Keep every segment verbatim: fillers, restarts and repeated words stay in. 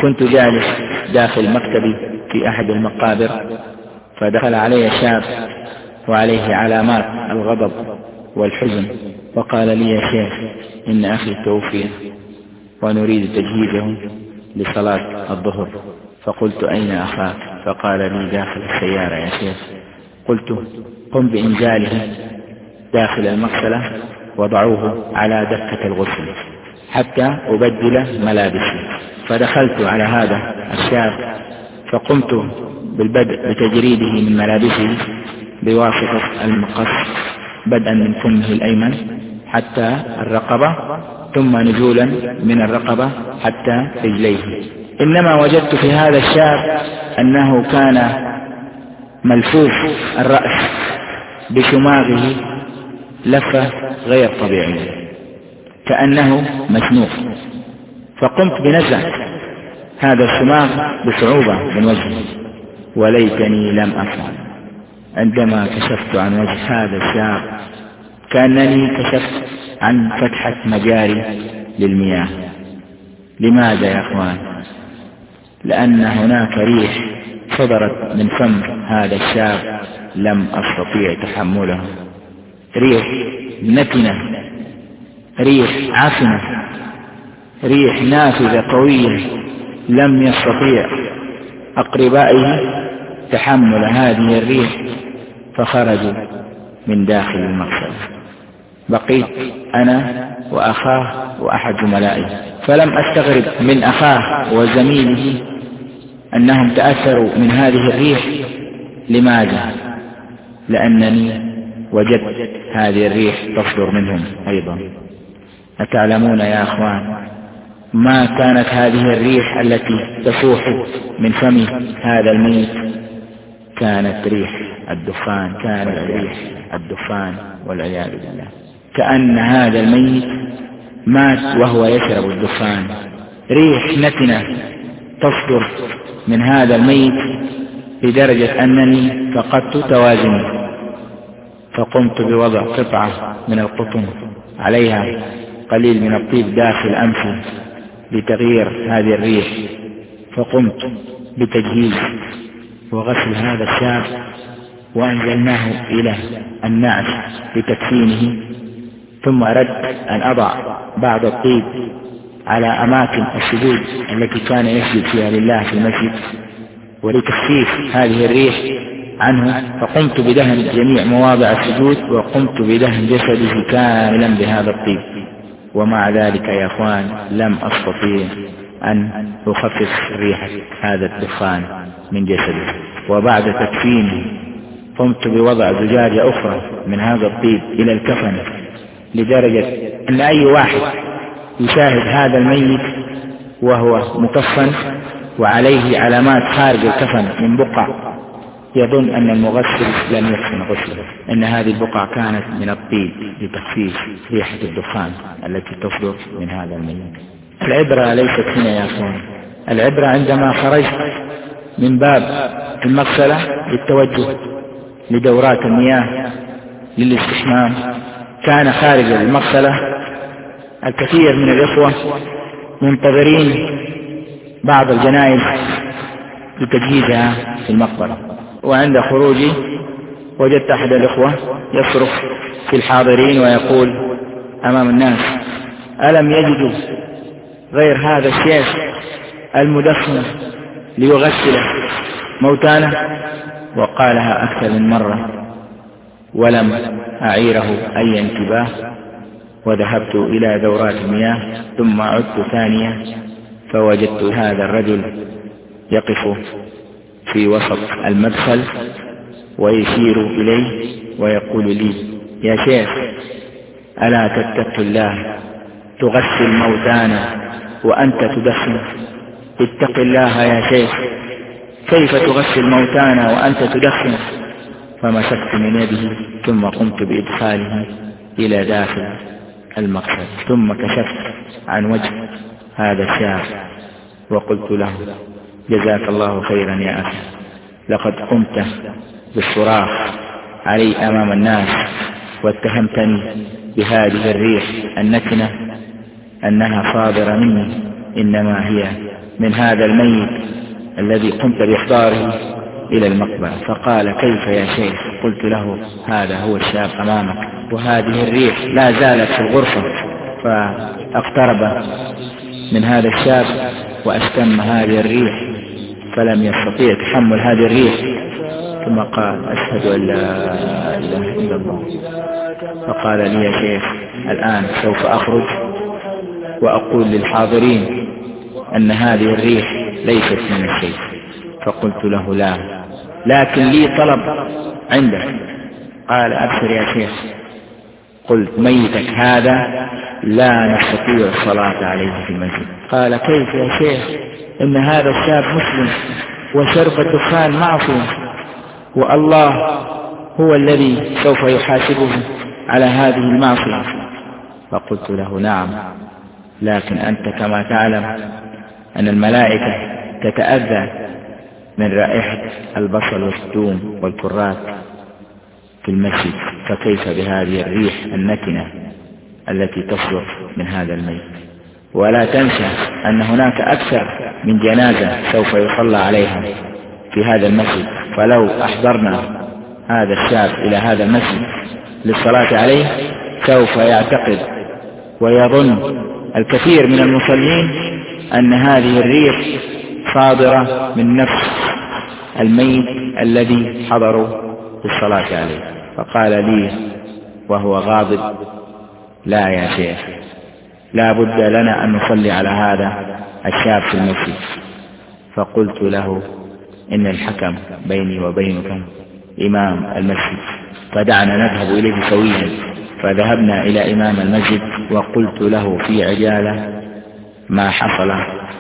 كنت جالس داخل مكتبي في أحد المقابر، فدخل علي شاب وعليه علامات الغضب والحزن، وقال لي: يا شيخ، إن أخي توفي ونريد تجهيزه لصلاة الظهر. فقلت: أين أخاك؟ فقال لي: داخل السيارة يا شيخ. قلت: قم بإنزاله داخل المغسلة وضعوه على دكة الغسل حتى أبدل ملابسي. فدخلت على هذا الشاب فقمت بالبدء بتجريده من ملابسه بواسطة المقص، بدءا من فمه الأيمن حتى الرقبة، ثم نزولا من الرقبة حتى رجليه. إنما وجدت في هذا الشاب أنه كان ملفوف الرأس بشماغه لفة غير طبيعية كأنه مسنوق، فقمت بنزع هذا الشماغ بصعوبة من وجهه، وليتني لم أفعل. عندما كشفت عن وجه هذا الشاب كأنني كشفت عن فتحة مجاري للمياه. لماذا يا أخوان؟ لأن هناك ريح صدرت من فم هذا الشاب لم أستطيع تحمله، ريح نتنة، ريح عفنة، ريح نافذة قوية، لم يستطيع أقربائه تحمل هذه الريح، فخرجوا من داخل المغسلة. بقيت أنا وأخاه وأحد زملائه، فلم أستغرب من أخاه وزميله أنهم تأثروا من هذه الريح. لماذا؟ لأنني وجدت هذه الريح تصدر منهم أيضا. أتعلمون يا أخوان ما كانت هذه الريح التي تصوح من فم هذا الميت؟ كانت ريح الدخان، كانت ريح الدخان والعياذ بالله. كأن هذا الميت مات وهو يشرب الدخان. ريح نتنة تصدر من هذا الميت لدرجة أنني فقدت توازني، فقمت بوضع قطعة من القطن عليها قليل من الطيب داخل أنفي لتغيير هذه الريح، فقمت بتجهيز وغسل هذا الشاب، وأنزلناه إلى النعش لتكفينه، ثم أردت أن أضع بعض الطيب على أماكن السجود التي كان يسجد فيها لله في المسجد ولتخفيف هذه الريح عنه، فقمت بدهن جميع مواضع السجود، وقمت بدهن جسده كاملا بهذا الطيب. ومع ذلك يا أخوان لم أستطيع أن أخفف ريحة هذا الدخان من جسده. وبعد تكفينه قمت بوضع زجاجة أخرى من هذا الطيب إلى الكفن، لدرجة أن أي واحد يشاهد هذا الميت وهو مكفن وعليه علامات خارج الكفن من بقع يظن أن المغسل لم يحسن غسله، أن هذه البقع كانت من الطيب لتخفيف ريحة الدخان التي تصدر من هذا الميت. العبرة ليست هنا يا أخوان، العبرة عندما خرجت من باب المغسلة للتوجه لدورات المياه للاستحمام، كان خارج المغسلة الكثير من الإخوة منتظرين بعض الجنائز لتجهيزها في المقبرة. وعند خروجي وجدت أحد الإخوة يصرخ في الحاضرين ويقول أمام الناس: ألم يجدوا غير هذا الشيخ المدخن ليغسل موتانا؟ وقالها أكثر من مرة ولم أعيره أي انتباه. وذهبت إلى دورات المياه ثم عدت ثانية فوجدت هذا الرجل يقف في وسط المدخل ويشير إلي ويقول لي: يا شيخ، ألا تتق الله تغسل موتانا وأنت تدخن؟ اتق الله يا شيخ، كيف تغسل موتانا وأنت تدخن؟ فمسكت من يده ثم قمت بإدخاله إلى داخل المقصد، ثم كشفت عن وجه هذا الشاب وقلت له: جزاك الله خيرا يا أخي، لقد قمت بالصراخ علي أمام الناس واتهمتني بهذه الريح النتنة أنها صادرة مني، إنما هي من هذا الميت الذي قمت بإحضاره إلى المقبرة. فقال: كيف يا شيخ؟ قلت له: هذا هو الشاب أمامك، وهذه الريح لا زالت في الغرفة. فاقترب من هذا الشاب وأشتم هذه الريح فلم يستطيع تحمل هذه الريح، ثم قال: أشهد أن لا إله إلا الله. فقال لي: يا شيخ الآن سوف أخرج وأقول للحاضرين أن هذه الريح ليست من الشيء. فقلت له: لا، لكن لي طلب عندك. قال: أبشر يا شيخ. قلت: ميتك هذا لا نستطيع الصلاة عليه في المسجد. قال: كيف يا شيخ؟ إن هذا الشاب مسلم وشرب الدخان معصية، والله هو الذي سوف يحاسبه على هذه المعصية. فقلت له: نعم، لكن أنت كما تعلم أن الملائكة تتأذى من رائحة البصل والثوم والكرات في المسجد، فكيف بهذه الريح النتنة التي تصدر من هذا الميت؟ ولا تنسى أن هناك أكثر من جنازة سوف يصلى عليها في هذا المسجد، فلو أحضرنا هذا الشاب إلى هذا المسجد للصلاة عليه سوف يعتقد ويظن الكثير من المصلين أن هذه الريح صادرة من نفس الميت الذي حضروا للصلاة عليه. فقال لي وهو غاضب: لا يا شيخ، لا بد لنا أن نصلي على هذا الشاب في المسجد. فقلت له: إن الحكم بيني وبينك إمام المسجد، فدعنا نذهب إليه سويا. فذهبنا إلى إمام المسجد وقلت له في عجالة ما حصل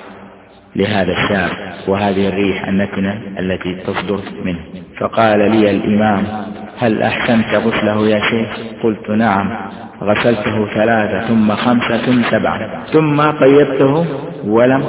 لهذا الشاب وهذه الريح النتنة التي تصدر منه. فقال لي الإمام: هل أحسنت غسله يا شيخ؟ قلت: نعم، غسلته ثلاثة ثم خمسة ثم سبعة، ثم طيبته ولم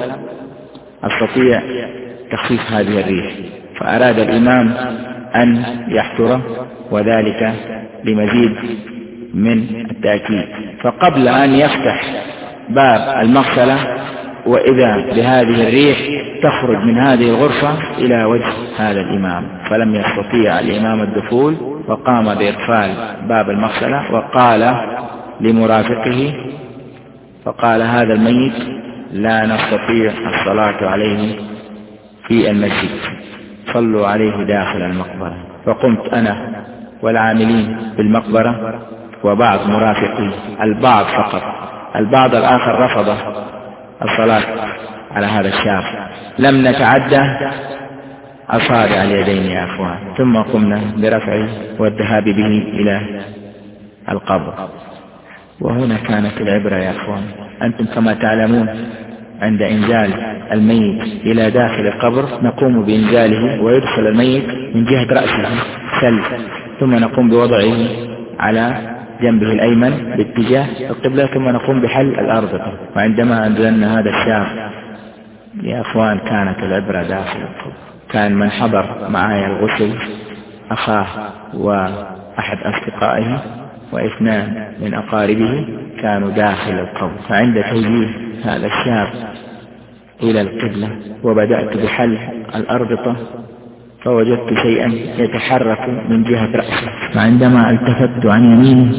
أستطيع تخفيف هذه الريح. فأراد الإمام أن يحضره، وذلك لمزيد من التأكيد. فقبل أن يفتح باب المغسلة وإذا بهذه الريح تخرج من هذه الغرفة إلى وجه هذا الإمام، فلم يستطيع الإمام الدخول، وقام بإقفال باب المغسلة وقال لمرافقه، فقال: هذا الميت لا نستطيع الصلاة عليه في المسجد، صلوا عليه داخل المقبرة. فقمت أنا والعاملين بالمقبرة وبعض مرافقي، البعض فقط، البعض الآخر رفض الصلاة على هذا الشاب. لم نتعدى أصابع اليدين يا أخوان، ثم قمنا برفعه والذهاب به إلى القبر. وهنا كانت العبرة يا أخوان. أنتم كما تعلمون عند إنزال الميت إلى داخل القبر نقوم بإنزاله ويدخل الميت من جهة رأسه سل، ثم نقوم بوضعه على جنبه الأيمن باتجاه القبلة، ثم نقوم بحل الأرض. وعندما أنزلنا هذا الشاب يا أخوان كانت العبرة داخل القبر. كان من حضر معايا الغسل أخاه وأحد أصدقائه واثنان من أقاربه كانوا داخل القبر. فعند توجيه هذا الشاب إلى القبلة وبدأت بحل الأربطة فوجدت شيئا يتحرك من جهة رأسه، فعندما التفت عن يمينه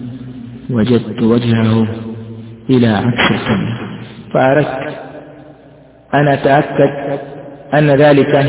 وجدت وجهه إلى عكس القبلة. فأردت أن أتأكد أن ذلك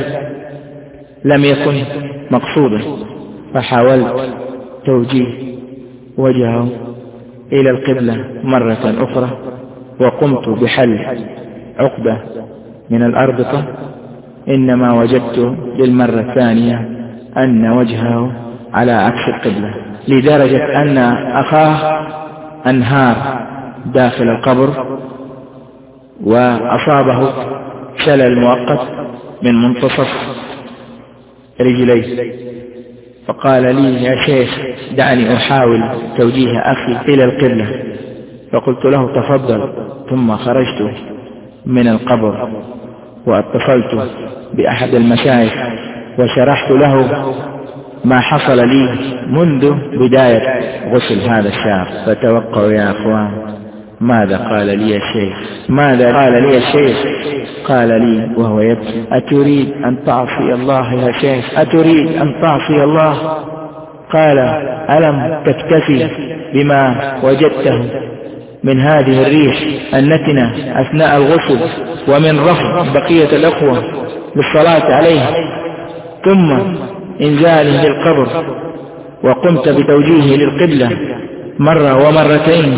لم يكن مقصودا، فحاولت توجيه وجهه إلى القبلة مرة أخرى، وقمت بحل عقدة من الأربطة، إنما وجدت للمرة الثانية أن وجهه على عكس القبلة، لدرجة أن أخاه انهار داخل القبر وأصابه شلل مؤقت من منتصف رجليه. فقال لي: يا شيخ دعني أحاول توجيه أخي إلى القبلة. فقلت له: تفضل. ثم خرجت من القبر واتصلت بأحد المشايخ وشرحت له ما حصل لي منذ بداية غسل هذا الشاب. فتوقعوا يا أخوان ماذا قال لي الشيخ؟ ماذا قال لي الشيخ؟ قال لي وهو يبكي: أتريد أن تعصي الله يا شيخ؟ أتريد أن تعصي الله؟ قال: ألم تكتفي بما وجدته من هذه الريح النتنة أثناء الغسل ومن رفض بقية الأخوة للصلاة عليه ثم إنزاله للقبر وقمت بتوجيهه للقبلة مرة ومرتين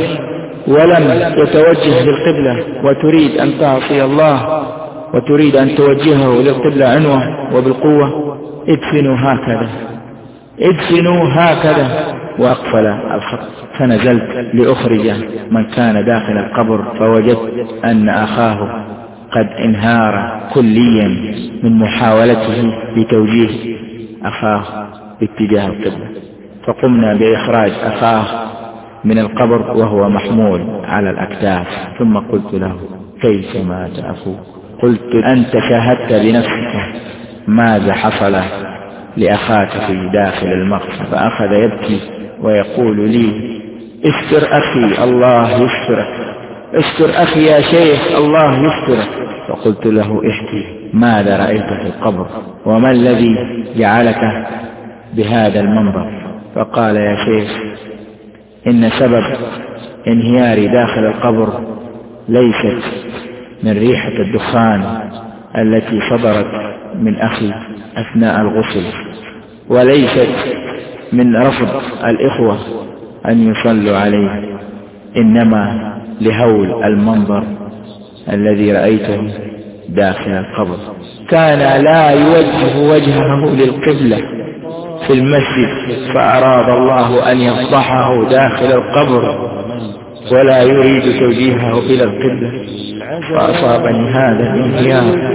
ولم يتوجه للقبلة، وتريد أن تعصي الله وتريد أن توجهه للقبلة عنوة وبالقوة؟ ادفنوا هكذا، ادفنوا هكذا. وأقفل الخط. فنزلت لأخرج من كان داخل القبر، فوجدت أن أخاه قد انهار كليا من محاولته بتوجيه أخاه باتجاه القبلة. فقمنا بإخراج أخاه من القبر وهو محمول على الأكتاف. ثم قلت له: كيف مات أخوك؟ قلت: أنت شاهدت بنفسك ماذا حصل لأخاك في داخل المقبرة. فأخذ يبكي ويقول لي: استر أخي، الله يسترك، استر أخي يا شيخ، الله يسترك. فقلت له: احكي ماذا رأيت في القبر وما الذي جعلك بهذا المنظر؟ فقال: يا شيخ، إن سبب انهياري داخل القبر ليست من ريحة الدخان التي صدرت من أخي أثناء الغسل، وليست من رفض الإخوة أن يصلوا عليه، إنما لهول المنظر الذي رأيته داخل القبر. كان لا يوجه وجهه للقبلة في المسجد، فأراد الله أن يفضحه داخل القبر ولا يريد توجيهه إلى القبلة، فأصابني هذا الانهيار.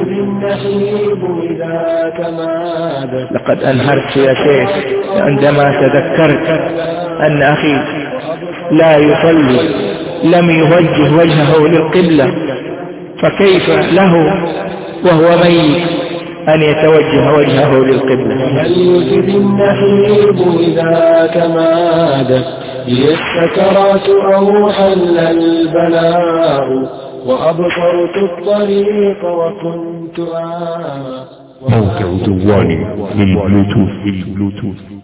لقد أنهرت يا شيخ عندما تذكرت أن أخي لا يصلي، لم يوجه وجهه للقبلة، فكيف له وهو ميت أن يتوجه وجهه للقبلة؟ هل يجد النحيب إذا كمادت هي السكرات أو حل البلاء، وأبصرت الطريق وكنت آمى. موقع دواني للبلوتوث